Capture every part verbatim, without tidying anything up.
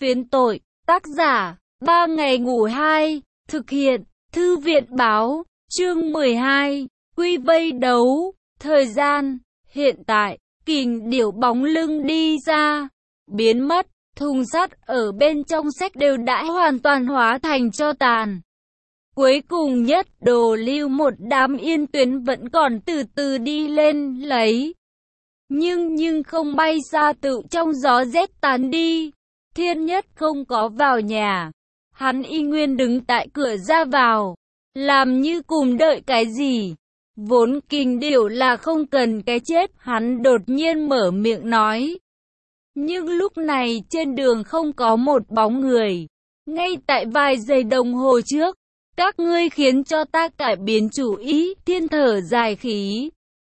Phiến tội, tác giả, ba ngày ngủ hai, thực hiện, thư viện báo, chương mười hai, quy vây đấu, thời gian, hiện tại, kình điểu bóng lưng đi ra, biến mất, thùng sắt ở bên trong sách đều đã hoàn toàn hóa thành tro tàn. Cuối cùng nhất đồ lưu một đám yên tuyến vẫn còn từ từ đi lên lấy. Nhưng nhưng không bay xa tự trong gió rét tán đi. Thiên Nhất không có vào nhà. Hắn y nguyên đứng tại cửa ra vào. Làm như cùng đợi cái gì. Vốn kình điểu là không cần cái chết. Hắn đột nhiên mở miệng nói. Nhưng lúc này trên đường không có một bóng người. Ngay tại vài giây đồng hồ trước. Các ngươi khiến cho ta cải biến chủ ý. Thiên thở dài khí.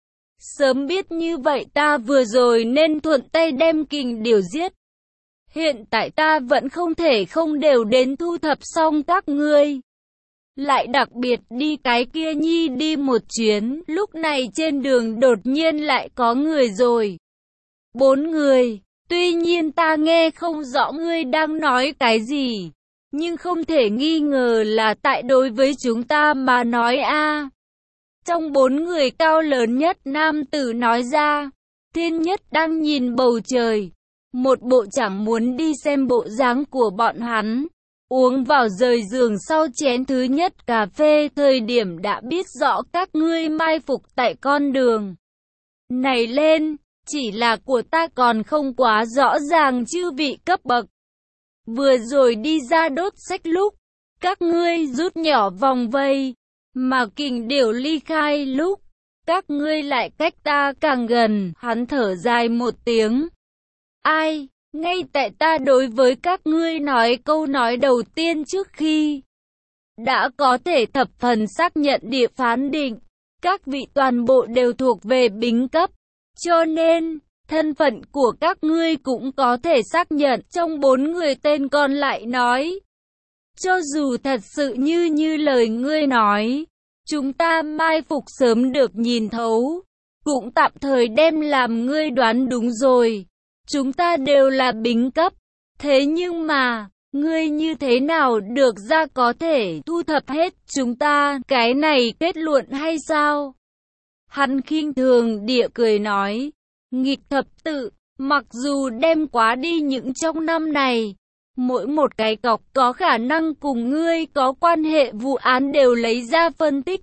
Sớm biết như vậy ta vừa rồi nên thuận tay đem kình điểu giết. Hiện tại ta vẫn không thể không đều đến thu thập xong các ngươi. Lại đặc biệt đi cái kia nhi đi một chuyến. Lúc này trên đường đột nhiên lại có người rồi. Bốn người. Tuy nhiên ta nghe không rõ ngươi đang nói cái gì. Nhưng không thể nghi ngờ là tại đối với chúng ta mà nói a. Trong bốn người cao lớn nhất nam tử nói ra. Thiên Nhất đang nhìn bầu trời. Một bộ chẳng muốn đi xem bộ dáng của bọn hắn. Uống vào rời giường sau chén thứ nhất cà phê thời điểm đã biết rõ các ngươi mai phục tại con đường này lên. Chỉ là của ta còn không quá rõ ràng chư vị cấp bậc. Vừa rồi đi ra đốt sách lúc. Các ngươi rút nhỏ vòng vây. Mà kình điểu ly khai lúc. Các ngươi lại cách ta càng gần. Hắn thở dài một tiếng. Ai, ngay tại ta đối với các ngươi nói câu nói đầu tiên trước khi đã có thể thập phần xác nhận địa phán định, các vị toàn bộ đều thuộc về bính cấp, cho nên, thân phận của các ngươi cũng có thể xác nhận trong bốn người tên còn lại nói. Cho dù thật sự như như lời ngươi nói, chúng ta mai phục sớm được nhìn thấu, cũng tạm thời đem làm ngươi đoán đúng rồi. Chúng ta đều là bính cấp. Thế nhưng mà, ngươi như thế nào được ra có thể thu thập hết chúng ta cái này kết luận hay sao? Hắn khinh thường địa cười nói. Nghịch thập tự, mặc dù đem quá đi những trong năm này, mỗi một cái cọc có khả năng cùng ngươi có quan hệ vụ án đều lấy ra phân tích.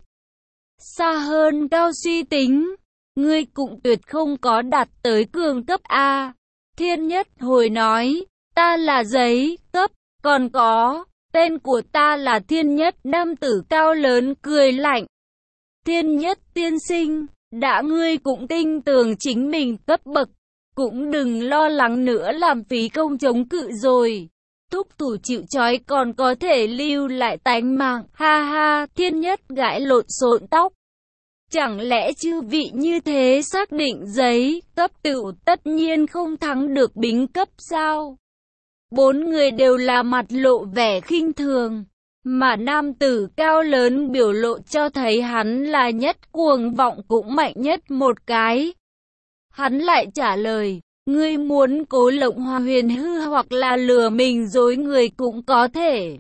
Xa hơn cao suy tính, ngươi cũng tuyệt không có đạt tới cường cấp A. Thiên Nhất hồi nói, ta là giấy, cấp, còn có, tên của ta là Thiên Nhất. Nam tử cao lớn cười lạnh. Thiên Nhất tiên sinh, đã ngươi cũng tin tưởng chính mình cấp bậc, cũng đừng lo lắng nữa làm phí công chống cự rồi. Thúc thủ chịu trói còn có thể lưu lại tánh mạng, ha ha. Thiên Nhất gãi lộn xộn tóc. Chẳng lẽ chư vị như thế xác định giấy cấp tựu tất nhiên không thắng được bính cấp sao? Bốn người đều là mặt lộ vẻ khinh thường, mà nam tử cao lớn biểu lộ cho thấy hắn là nhất cuồng vọng cũng mạnh nhất một cái. Hắn lại trả lời, ngươi muốn cố lộng hoa huyền hư hoặc là lừa mình dối người cũng có thể.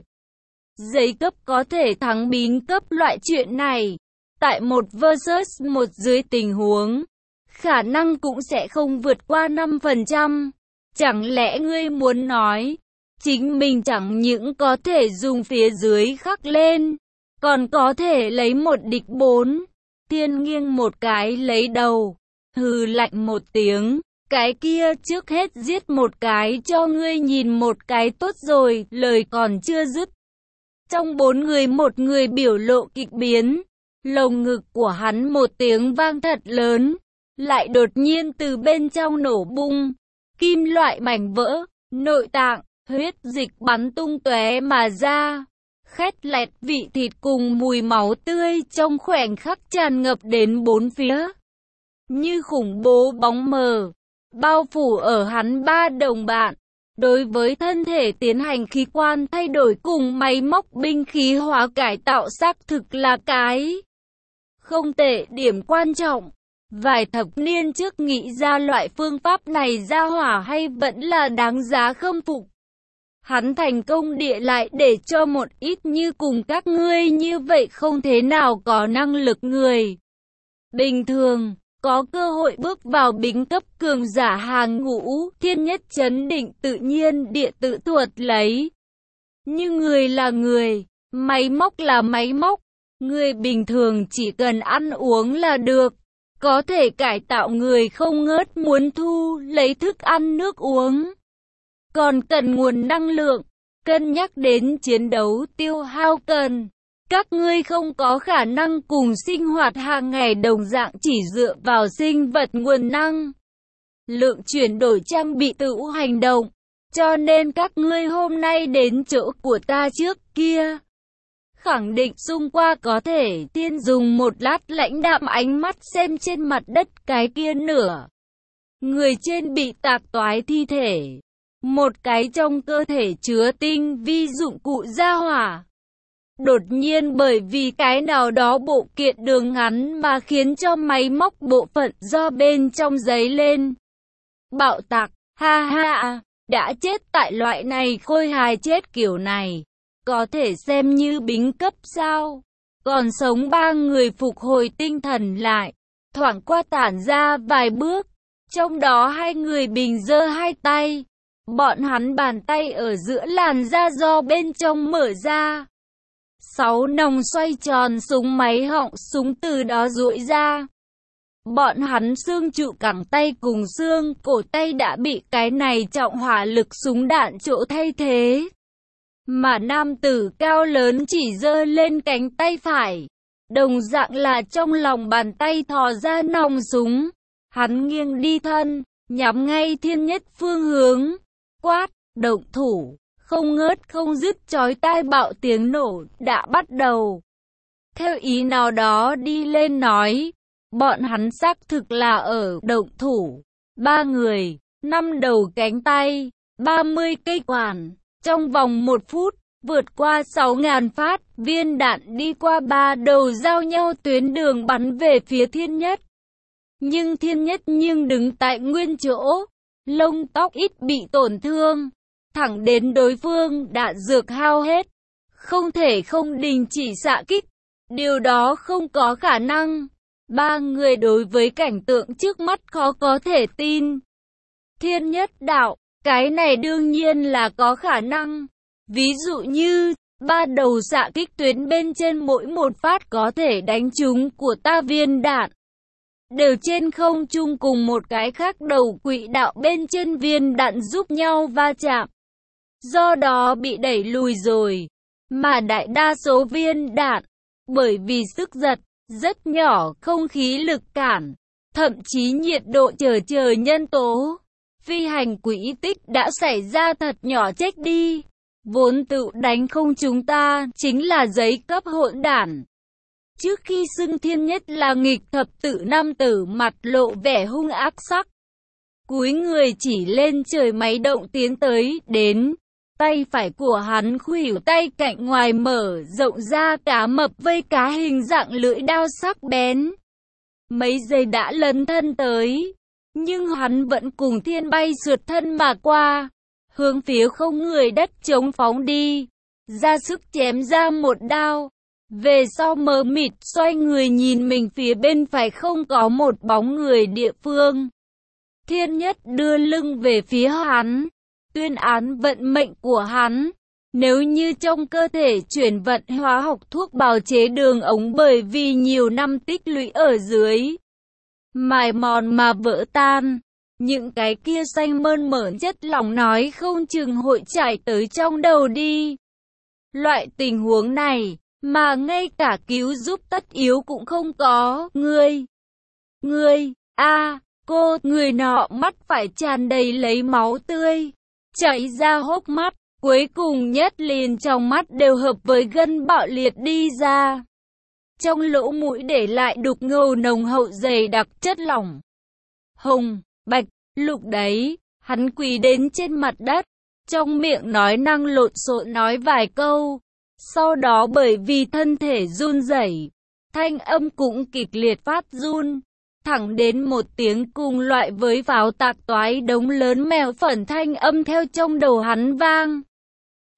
Giấy cấp có thể thắng bính cấp loại chuyện này. Tại một versus một dưới tình huống, khả năng cũng sẽ không vượt qua năm phần trăm. Chẳng lẽ ngươi muốn nói, chính mình chẳng những có thể dùng phía dưới khắc lên, còn có thể lấy một địch bốn. Thiên nghiêng một cái lấy đầu, hừ lạnh một tiếng, cái kia trước hết giết một cái cho ngươi nhìn một cái tốt rồi, lời còn chưa dứt. Trong bốn người một người biểu lộ kịch biến. Lồng ngực của hắn một tiếng vang thật lớn, lại đột nhiên từ bên trong nổ bung, kim loại mảnh vỡ, nội tạng, huyết dịch bắn tung tóe mà ra. Khét lẹt vị thịt cùng mùi máu tươi trong khoảnh khắc tràn ngập đến bốn phía. Như khủng bố bóng mờ, bao phủ ở hắn ba đồng bạn. Đối với thân thể tiến hành khí quan thay đổi cùng máy móc binh khí hóa cải tạo xác thực là cái không tệ. Điểm quan trọng, vài thập niên trước nghĩ ra loại phương pháp này ra hỏa hay vẫn là đáng giá khâm phục. Hắn thành công địa lại để cho một ít như cùng các ngươi như vậy không thế nào có năng lực người bình thường, có cơ hội bước vào bính cấp cường giả hàng ngũ. Thiên Nhất chấn định tự nhiên địa tự thuật lấy. Như người là người, máy móc là máy móc, người bình thường chỉ cần ăn uống là được, có thể cải tạo người không ngớt muốn thu lấy thức ăn nước uống. Còn cần nguồn năng lượng, cân nhắc đến chiến đấu tiêu hao cần. Các ngươi không có khả năng cùng sinh hoạt hàng ngày đồng dạng chỉ dựa vào sinh vật nguồn năng lượng chuyển đổi trang bị tự hành động. Cho nên các ngươi hôm nay đến chỗ của ta trước kia, khẳng định xung qua có thể tiên dùng một lát lãnh đạm ánh mắt xem trên mặt đất cái kia nửa người trên bị tạc toái thi thể. Một cái trong cơ thể chứa tinh vi dụng cụ gia hỏa. Đột nhiên bởi vì cái nào đó bộ kiện đường ngắn mà khiến cho máy móc bộ phận do bên trong giấy lên. Bạo tạc, ha ha, đã chết tại loại này khôi hài chết kiểu này. Có thể xem như bính cấp sao. Còn sống ba người phục hồi tinh thần lại. Thoảng qua tản ra vài bước. Trong đó hai người bình giơ hai tay. Bọn hắn bàn tay ở giữa làn da do bên trong mở ra. Sáu nòng xoay tròn súng máy họng súng từ đó duỗi ra. Bọn hắn xương trụ cẳng tay cùng xương cổ tay đã bị cái này trọng hỏa lực súng đạn chỗ thay thế. Mà nam tử cao lớn chỉ giơ lên cánh tay phải. Đồng dạng là trong lòng bàn tay thò ra nòng súng. Hắn nghiêng đi thân, nhắm ngay Thiên Nhất phương hướng. Quát, động thủ, không ngớt không dứt chói tai bạo tiếng nổ đã bắt đầu. Theo ý nào đó đi lên nói, bọn hắn xác thực là ở động thủ. Ba người, năm đầu cánh tay, ba mươi cây quản, trong vòng một phút, vượt qua sáu ngàn phát, viên đạn đi qua ba đầu giao nhau tuyến đường bắn về phía Thiên Nhất. Nhưng Thiên Nhất nhưng đứng tại nguyên chỗ. Lông tóc ít bị tổn thương, thẳng đến đối phương đạn dược hao hết, không thể không đình chỉ xạ kích, điều đó không có khả năng. Ba người đối với cảnh tượng trước mắt khó có thể tin. Thiên Nhất đạo, cái này đương nhiên là có khả năng. Ví dụ như, ba đầu xạ kích tuyến bên trên mỗi một phát có thể đánh trúng của ta viên đạn. Đều trên không trung cùng một cái khác đầu quỹ đạo bên trên viên đạn giúp nhau va chạm. Do đó bị đẩy lùi rồi. Mà đại đa số viên đạn, bởi vì sức giật, rất nhỏ không khí lực cản, thậm chí nhiệt độ chờ chờ nhân tố. Phi hành quỹ tích đã xảy ra thật nhỏ chết đi. Vốn tự đánh không chúng ta, chính là giấy cấp hỗn đản. Trước khi xưng Thiên Nhất là nghịch thập tự nam tử mặt lộ vẻ hung ác sắc. Cúi người chỉ lên trời máy động tiến tới, đến. Tay phải của hắn khuỷu tay cạnh ngoài mở rộng ra cá mập vây cá hình dạng lưỡi đao sắc bén. Mấy giây đã lấn thân tới. Nhưng hắn vẫn cùng thiên bay sượt thân mà qua. Hướng phía không người đất chống phóng đi. Ra sức chém ra một đao. Về sau mờ mịt xoay người nhìn mình phía bên phải không có một bóng người địa phương. Thiên Nhất đưa lưng về phía hắn, tuyên án vận mệnh của hắn. Nếu như trong cơ thể chuyển vận hóa học thuốc bào chế đường ống bởi vì nhiều năm tích lũy ở dưới, mài mòn mà vỡ tan, những cái kia xanh mơn mởn chất lỏng nói không chừng hội chảy tới trong đầu đi. Loại tình huống này, mà ngay cả cứu giúp tất yếu cũng không có. Ngươi, ngươi, a, cô, người nọ mắt phải tràn đầy lấy máu tươi, chảy ra hốc mắt, cuối cùng nhất liền trong mắt đều hợp với gân bạo liệt đi ra. Trong lỗ mũi để lại đục ngầu nồng hậu dày đặc chất lỏng. Hồng, bạch, lục đấy, hắn quỳ đến trên mặt đất, trong miệng nói năng lộn xộn nói vài câu. Sau đó bởi vì thân thể run rẩy, thanh âm cũng kịch liệt phát run, thẳng đến một tiếng cùng loại với pháo tạc toái đống lớn mèo phẩn thanh âm theo trong đầu hắn vang.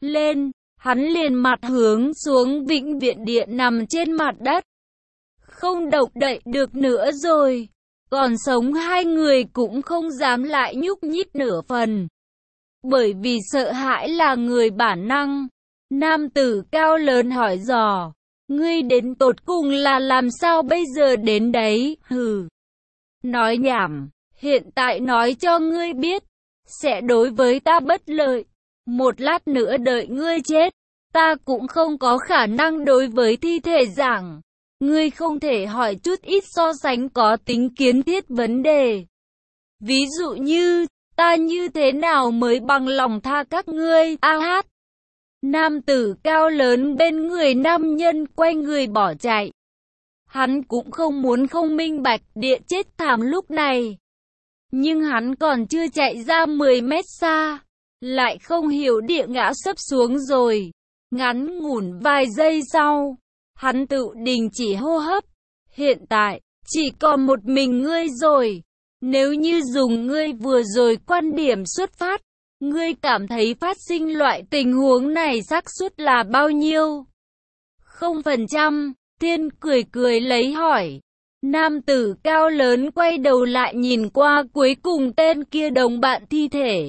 lên, hắn liền mặt hướng xuống vĩnh viện điện nằm trên mặt đất. Không động đậy được nữa rồi. Còn sống hai người cũng không dám lại nhúc nhích nửa phần. Bởi vì sợ hãi là người bản năng. Nam tử cao lớn hỏi dò. Ngươi đến tột cùng là làm sao bây giờ đến đấy? Hừ. Nói nhảm. Hiện tại nói cho ngươi biết. Sẽ đối với ta bất lợi. Một lát nữa đợi ngươi chết. Ta cũng không có khả năng đối với thi thể giảng. Ngươi không thể hỏi chút ít so sánh có tính kiến thiết vấn đề. Ví dụ như, ta như thế nào mới bằng lòng tha các ngươi, a hát. Nam tử cao lớn bên người nam nhân quay người bỏ chạy. Hắn cũng không muốn không minh bạch địa chết thảm lúc này. Nhưng hắn còn chưa chạy ra mười mét xa, lại không hiểu địa ngã sấp xuống rồi. Ngắn ngủn vài giây sau, hắn tự đình chỉ hô hấp. Hiện tại, chỉ còn một mình ngươi rồi. Nếu như dùng ngươi vừa rồi quan điểm xuất phát, ngươi cảm thấy phát sinh loại tình huống này xác suất là bao nhiêu? Không phần trăm, Thiên cười cười lấy hỏi. Nam tử cao lớn quay đầu lại nhìn qua cuối cùng tên kia đồng bạn thi thể.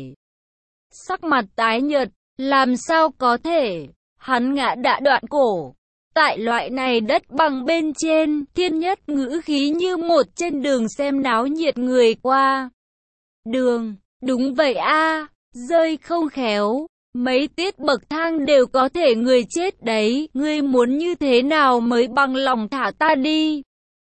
Sắc mặt tái nhợt, làm sao có thể, hắn ngã đã đoạn cổ. Tại loại này đất bằng bên trên, Thiên Nhất ngữ khí như một trên đường xem náo nhiệt người qua. Đường, đúng vậy a, rơi không khéo, mấy tiết bậc thang đều có thể người chết đấy, ngươi muốn như thế nào mới bằng lòng thả ta đi?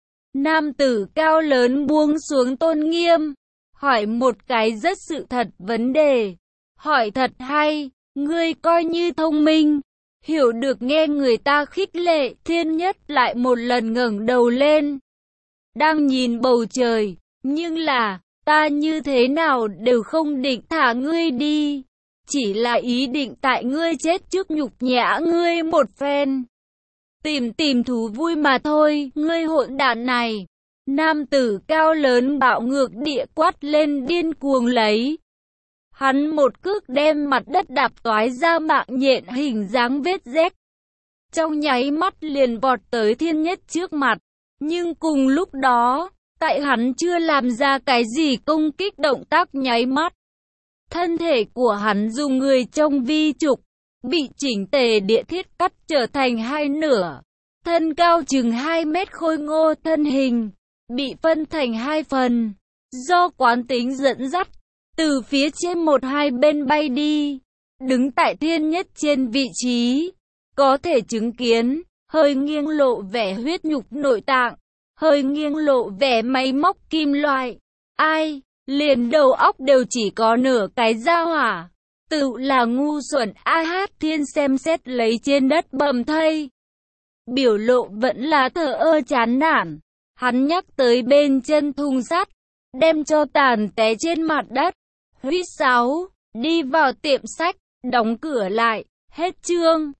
Nam tử cao lớn buông xuống tôn nghiêm, hỏi một cái rất sự thật vấn đề. Hỏi thật hay, ngươi coi như thông minh. Hiểu được nghe người ta khích lệ, Thiên Nhất lại một lần ngẩng đầu lên. Đang nhìn bầu trời, nhưng là, ta như thế nào đều không định thả ngươi đi. Chỉ là ý định tại ngươi chết trước nhục nhã ngươi một phen. Tìm tìm thú vui mà thôi, ngươi hỗn đản này. Nam tử cao lớn bạo ngược địa quát lên điên cuồng lấy. Hắn một cước đem mặt đất đạp toái ra mạng nhện hình dáng vết rách. Trong nháy mắt liền vọt tới Thiên Nhất trước mặt. Nhưng cùng lúc đó, tại hắn chưa làm ra cái gì công kích động tác nháy mắt. Thân thể của hắn dùng người trong vi trục, bị chỉnh tề địa thiết cắt trở thành hai nửa. Thân cao chừng hai mét khôi ngô thân hình, bị phân thành hai phần. Do quán tính dẫn dắt, từ phía trên một hai bên bay đi. Đứng tại Thiên Nhất trên vị trí, có thể chứng kiến, hơi nghiêng lộ vẻ huyết nhục nội tạng, hơi nghiêng lộ vẻ máy móc kim loại. Ai, liền đầu óc đều chỉ có nửa cái gia hỏa. Tự là ngu xuẩn. A Hát Thiên xem xét lấy trên đất bầm thây. Biểu lộ vẫn là thờ ơ chán nản. Hắn nhắc tới bên chân thùng sắt, đem cho tàn té trên mặt đất. Huýt sáo, đi vào tiệm sách, đóng cửa lại, hết chương.